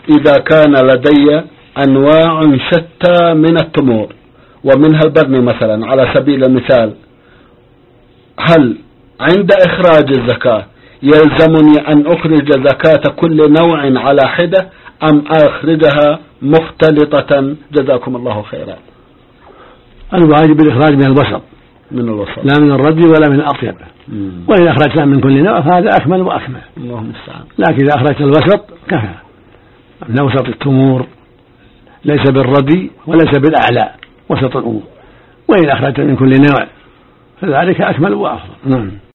إذا كان لدي أنواع شتى من التمور ومنها البرني مثلا على سبيل المثال، هل عند إخراج الزكاة يلزمني أن أخرج زكاة كل نوع على حدة أم أخرجها مختلطة؟ جزاكم الله خيرا. الواجب الإخراج من الوسط لا من الردي ولا من الأطيب، وإذا أخرجت من كل نوع فهذا أكمل وأكمل، لكن إذا أخرجت الوسط كفى، من وسط التمور ليس بالردي وليس بالأعلى، وسط الأمور، وإذا أخرجت من كل نوع فذلك أكمل وأفضل.